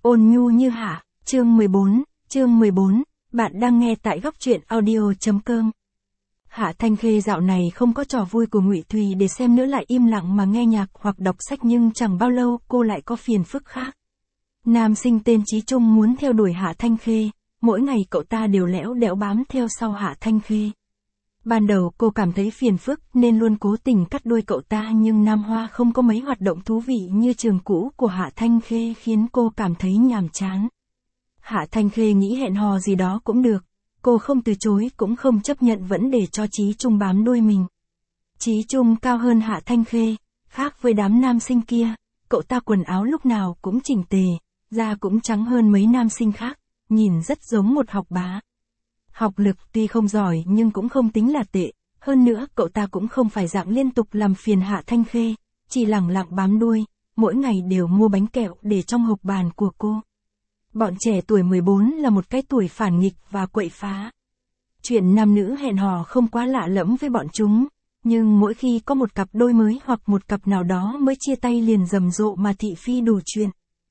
Ôn nhu như Hạ, chương 14, bạn đang nghe tại góc truyện audio.com. Hạ Thanh Khê dạo này không có trò vui của Ngụy Thùy để xem nữa, lại im lặng mà nghe nhạc hoặc đọc sách, nhưng chẳng bao lâu cô lại có phiền phức khác. Nam sinh tên Chí Trung muốn theo đuổi Hạ Thanh Khê, mỗi ngày cậu ta đều lẽo đẽo bám theo sau Hạ Thanh Khê. Ban đầu cô cảm thấy phiền phức nên luôn cố tình cắt đuôi cậu ta, nhưng Nam Hoa không có mấy hoạt động thú vị như trường cũ của Hạ Thanh Khê khiến cô cảm thấy nhàm chán. Hạ Thanh Khê nghĩ hẹn hò gì đó cũng được, cô không từ chối cũng không chấp nhận, vẫn để cho Chí Trung bám đuôi mình. Chí Trung cao hơn Hạ Thanh Khê, khác với đám nam sinh kia, cậu ta quần áo lúc nào cũng chỉnh tề, da cũng trắng hơn mấy nam sinh khác, nhìn rất giống một học bá. Học lực tuy không giỏi nhưng cũng không tính là tệ, hơn nữa cậu ta cũng không phải dạng liên tục làm phiền Hạ Thanh Khê, chỉ lẳng lặng bám đuôi, mỗi ngày đều mua bánh kẹo để trong hộp bàn của cô. Bọn trẻ tuổi 14 là một cái tuổi phản nghịch và quậy phá. Chuyện nam nữ hẹn hò không quá lạ lẫm với bọn chúng, nhưng mỗi khi có một cặp đôi mới hoặc một cặp nào đó mới chia tay liền rầm rộ mà thị phi đủ chuyện.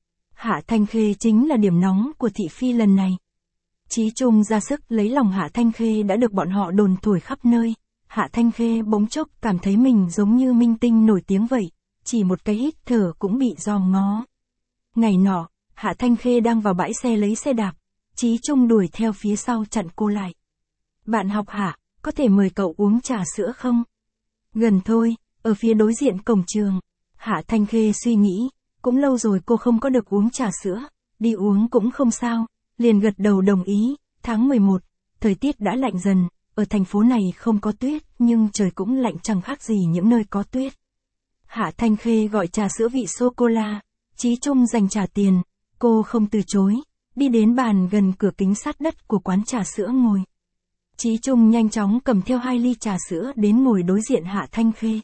Hạ Thanh Khê chính là điểm nóng của thị phi lần này. Chí Trung ra sức lấy lòng Hạ Thanh Khê đã được bọn họ đồn thổi khắp nơi. Hạ Thanh Khê bỗng chốc cảm thấy mình giống như minh tinh nổi tiếng vậy, chỉ một cái hít thở cũng bị dòm ngó. Ngày nọ, Hạ Thanh Khê đang vào bãi xe lấy xe đạp, Chí Trung đuổi theo phía sau chặn cô lại. Bạn học Hạ, có thể mời cậu uống trà sữa không? Gần thôi, ở phía đối diện cổng trường. Hạ Thanh Khê suy nghĩ, cũng lâu rồi cô không có được uống trà sữa, đi uống cũng không sao, liền gật đầu đồng ý. Tháng 11, thời tiết đã lạnh dần, ở thành phố này không có tuyết, nhưng trời cũng lạnh chẳng khác gì những nơi có tuyết. Hạ Thanh Khê gọi trà sữa vị sô-cô-la, Chí Trung dành trả tiền, cô không từ chối, đi đến bàn gần cửa kính sát đất của quán trà sữa ngồi. Chí Trung nhanh chóng cầm theo 2 ly trà sữa đến ngồi đối diện Hạ Thanh Khê.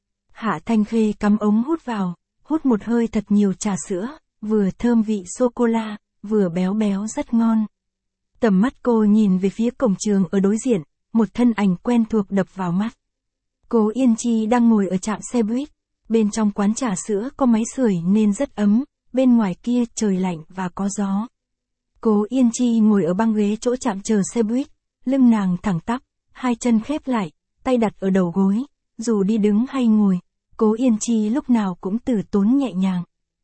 Hạ Thanh Khê cắm ống hút vào, hút một hơi thật nhiều trà sữa, vừa thơm vị sô-cô-la, vừa béo béo rất ngon. Tầm mắt cô nhìn về phía cổng trường ở đối diện, một thân ảnh quen thuộc đập vào mắt. Cố Yên Chi đang ngồi ở trạm xe buýt, bên trong quán trà sữa có máy sưởi nên rất ấm, bên ngoài kia trời lạnh và có gió. Cố Yên Chi ngồi ở băng ghế chỗ trạm chờ xe buýt, lưng nàng thẳng tắp, hai chân khép lại, tay đặt ở đầu gối, dù đi đứng hay ngồi, Cố Yên Chi lúc nào cũng từ tốn nhẹ nhàng.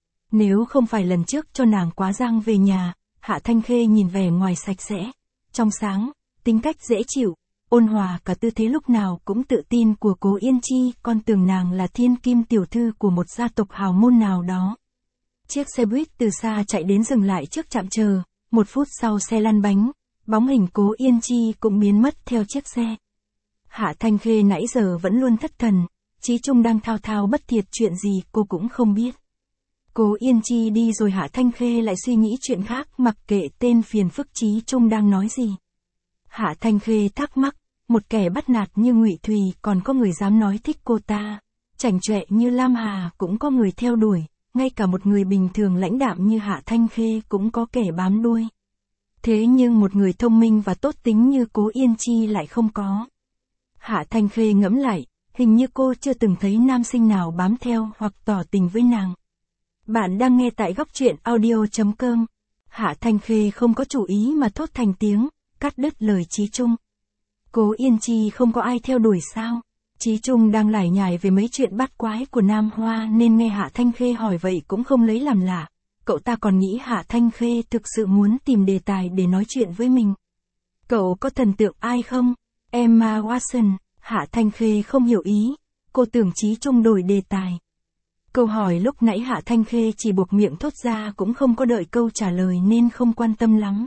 Nếu không phải lần trước cho nàng quá giang về nhà, Hạ Thanh Khê nhìn vẻ ngoài sạch sẽ, trong sáng, tính cách dễ chịu, ôn hòa, cả tư thế lúc nào cũng tự tin của Cố Yên Chi, con tưởng nàng là thiên kim tiểu thư của một gia tộc hào môn nào đó. Chiếc xe buýt từ xa chạy đến dừng lại trước trạm chờ, 1 phút sau xe lăn bánh, bóng hình Cố Yên Chi cũng biến mất theo chiếc xe. Hạ Thanh Khê nãy giờ vẫn luôn thất thần, Chí Trung đang thao thao bất thiệt chuyện gì cô cũng không biết. Cố Yên Chi đi rồi Hạ Thanh Khê lại suy nghĩ chuyện khác, mặc kệ tên phiền phức Chí Trung đang nói gì. Hạ Thanh Khê thắc mắc, một kẻ bắt nạt như Ngụy Thùy còn có người dám nói thích cô ta, chảnh chọe như Lam Hà cũng có người theo đuổi, ngay cả một người bình thường lãnh đạm như Hạ Thanh Khê cũng có kẻ bám đuôi. Thế nhưng một người thông minh và tốt tính như Cố Yên Chi lại không có. Hạ Thanh Khê ngẫm lại, hình như cô chưa từng thấy nam sinh nào bám theo hoặc tỏ tình với nàng. Bạn đang nghe tại góc truyện audio.com. Hạ Thanh Khê không có chủ ý mà thốt thành tiếng, cắt đứt lời Chí Trung. Cố Yên Chi không có ai theo đuổi sao? Chí Trung đang lải nhải về mấy chuyện bắt quái của Nam Hoa nên nghe Hạ Thanh Khê hỏi vậy cũng không lấy làm lạ. Cậu ta còn nghĩ Hạ Thanh Khê thực sự muốn tìm đề tài để nói chuyện với mình. Cậu có thần tượng ai không? Emma Watson. Hạ Thanh Khê không hiểu ý, cô tưởng Chí Trung đổi đề tài. Câu hỏi lúc nãy Hạ Thanh Khê chỉ buộc miệng thốt ra cũng không có đợi câu trả lời nên không quan tâm lắm.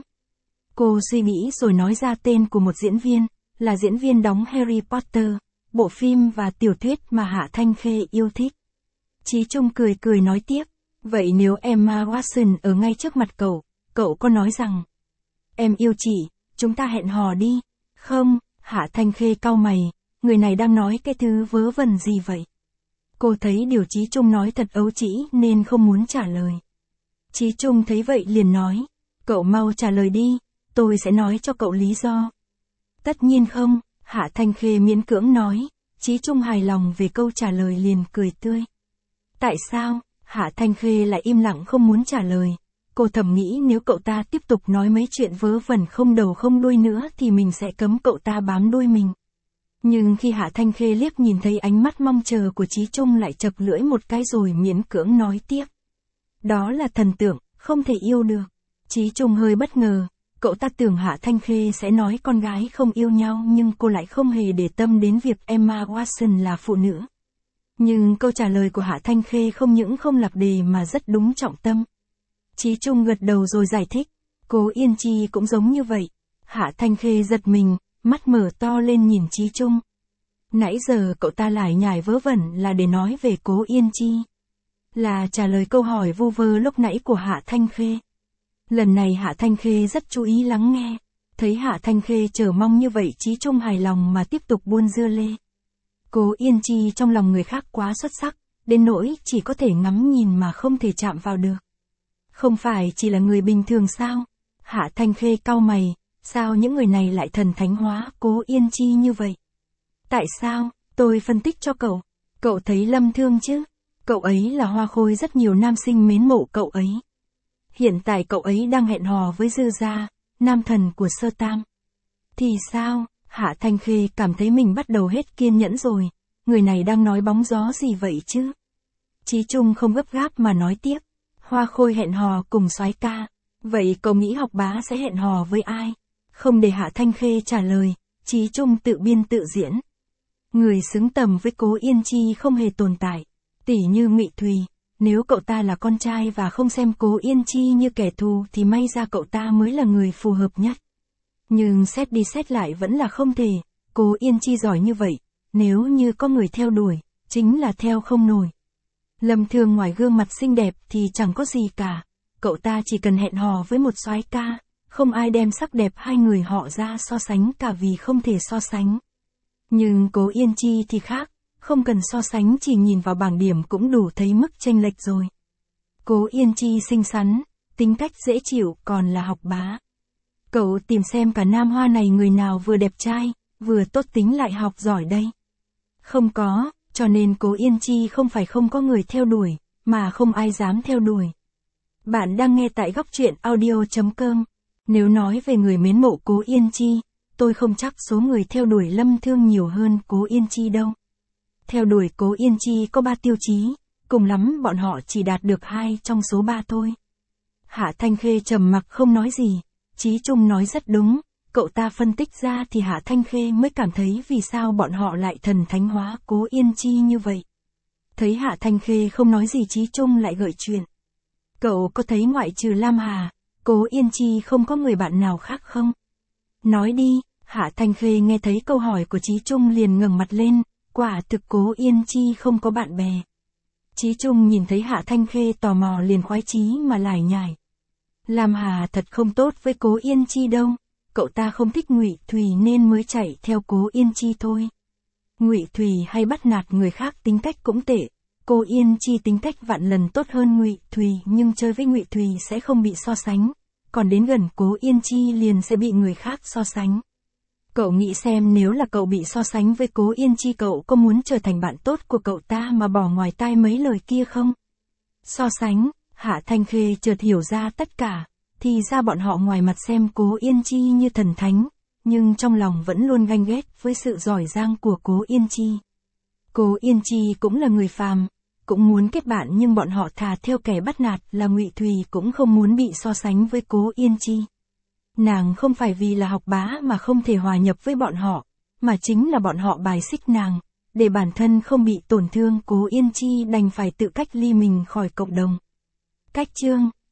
Cô suy nghĩ rồi nói ra tên của một diễn viên, là diễn viên đóng Harry Potter, bộ phim và tiểu thuyết mà Hạ Thanh Khê yêu thích. Chí Trung cười cười nói tiếp, vậy nếu Emma Watson ở ngay trước mặt cậu có nói rằng, em yêu chị, chúng ta hẹn hò đi, không? Hạ Thanh Khê cau mày, người này đang nói cái thứ vớ vẩn gì vậy? Cô thấy điều Chí Trung nói thật ấu trĩ nên không muốn trả lời. Chí Trung thấy vậy liền nói, cậu mau trả lời đi, tôi sẽ nói cho cậu lý do. Tất nhiên không, Hạ Thanh Khê miễn cưỡng nói. Chí Trung hài lòng về câu trả lời liền cười tươi. Tại sao? Hạ Thanh Khê lại im lặng không muốn trả lời. Cô thầm nghĩ nếu cậu ta tiếp tục nói mấy chuyện vớ vẩn không đầu không đuôi nữa thì mình sẽ cấm cậu ta bám đuôi mình. Nhưng khi Hạ Thanh Khê liếc nhìn thấy ánh mắt mong chờ của Chí Trung lại chập lưỡi một cái rồi miễn cưỡng nói tiếp. Đó là thần tượng, không thể yêu được. Chí Trung hơi bất ngờ, cậu ta tưởng Hạ Thanh Khê sẽ nói con gái không yêu nhau nhưng cô lại không hề để tâm đến việc Emma Watson là phụ nữ. Nhưng câu trả lời của Hạ Thanh Khê không những không lạc đề mà rất đúng trọng tâm. Chí Trung gật đầu rồi giải thích, Cố Yên Chi cũng giống như vậy. Hạ Thanh Khê giật mình, mắt mở to lên nhìn Chí Trung. Nãy giờ cậu ta lải nhải vớ vẩn là để nói về Cố Yên Chi. Là trả lời câu hỏi vu vơ lúc nãy của Hạ Thanh Khê. Lần này Hạ Thanh Khê rất chú ý lắng nghe. Thấy Hạ Thanh Khê chờ mong như vậy Chí Trung hài lòng mà tiếp tục buôn dưa lê. Cố Yên Chi trong lòng người khác quá xuất sắc, đến nỗi chỉ có thể ngắm nhìn mà không thể chạm vào được. Không phải chỉ là người bình thường sao? Hạ Thanh Khê cau mày, sao những người này lại thần thánh hóa Cố Yên Chi như vậy? Tại sao? Tôi phân tích cho cậu. Cậu thấy Lâm Thương chứ? Cậu ấy là hoa khôi rất nhiều nam sinh mến mộ cậu ấy. Hiện tại cậu ấy đang hẹn hò với Dư Gia, nam thần của Sơ Tam. Thì sao? Hạ Thanh Khê cảm thấy mình bắt đầu hết kiên nhẫn rồi. Người này đang nói bóng gió gì vậy chứ? Chí Trung không gấp gáp mà nói tiếp. Hoa khôi hẹn hò cùng soái ca. Vậy cậu nghĩ học bá sẽ hẹn hò với ai? Không để Hạ Thanh Khê trả lời, Chí Trung tự biên tự diễn. Người xứng tầm với Cố Yên Chi không hề tồn tại. Tỉ như Ngụy Thùy, nếu cậu ta là con trai và không xem Cố Yên Chi như kẻ thù thì may ra cậu ta mới là người phù hợp nhất. Nhưng xét đi xét lại vẫn là không thể, Cố Yên Chi giỏi như vậy, nếu như có người theo đuổi, chính là theo không nổi. Lâm Thương ngoài gương mặt xinh đẹp thì chẳng có gì cả, cậu ta chỉ cần hẹn hò với một soái ca, không ai đem sắc đẹp hai người họ ra so sánh cả vì không thể so sánh. Nhưng Cố Yên Chi thì khác, không cần so sánh chỉ nhìn vào bảng điểm cũng đủ thấy mức chênh lệch rồi. Cố Yên Chi xinh xắn, tính cách dễ chịu còn là học bá. Cậu tìm xem cả Nam Hoa này người nào vừa đẹp trai, vừa tốt tính lại học giỏi đây. Không có, cho nên Cố Yên Chi không phải không có người theo đuổi, mà không ai dám theo đuổi. Bạn đang nghe tại góc truyện audio.com. Nếu nói về người mến mộ Cố Yên Chi, tôi không chắc số người theo đuổi Lâm Thương nhiều hơn Cố Yên Chi đâu. Theo đuổi Cố Yên Chi có 3 tiêu chí, cùng lắm bọn họ chỉ đạt được 2 trong số 3 thôi. Hạ Thanh Khê trầm mặc không nói gì, Chí Trung nói rất đúng, cậu ta phân tích ra thì Hạ Thanh Khê mới cảm thấy vì sao bọn họ lại thần thánh hóa Cố Yên Chi như vậy. Thấy Hạ Thanh Khê không nói gì Chí Trung lại gợi chuyện. Cậu có thấy ngoại trừ Lam Hà, Cố Yên Chi không có người bạn nào khác không? Nói đi, Hạ Thanh Khê nghe thấy câu hỏi của Chí Trung liền ngẩng mặt lên, quả thực Cố Yên Chi không có bạn bè. Chí Trung nhìn thấy Hạ Thanh Khê tò mò liền khoái chí mà lải nhải. Lam Hà thật không tốt với Cố Yên Chi đâu, cậu ta không thích Ngụy Thùy nên mới chạy theo Cố Yên Chi thôi. Ngụy Thùy hay bắt nạt người khác tính cách cũng tệ, Cố Yên Chi tính cách vạn lần tốt hơn Ngụy Thùy nhưng chơi với Ngụy Thùy sẽ không bị so sánh, còn đến gần Cố Yên Chi liền sẽ bị người khác so sánh. Cậu nghĩ xem nếu là cậu bị so sánh với Cố Yên Chi cậu có muốn trở thành bạn tốt của cậu ta mà bỏ ngoài tai mấy lời kia không? So sánh, Hạ Thanh Khê chợt hiểu ra tất cả, thì ra bọn họ ngoài mặt xem Cố Yên Chi như thần thánh, nhưng trong lòng vẫn luôn ganh ghét với sự giỏi giang của Cố Yên Chi. Cố Yên Chi cũng là người phàm, cũng muốn kết bạn nhưng bọn họ thà theo kẻ bắt nạt là Ngụy Thùy cũng không muốn bị so sánh với Cố Yên Chi. Nàng không phải vì là học bá mà không thể hòa nhập với bọn họ, mà chính là bọn họ bài xích nàng, để bản thân không bị tổn thương Cố Yên Chi đành phải tự cách ly mình khỏi cộng đồng. Cách chương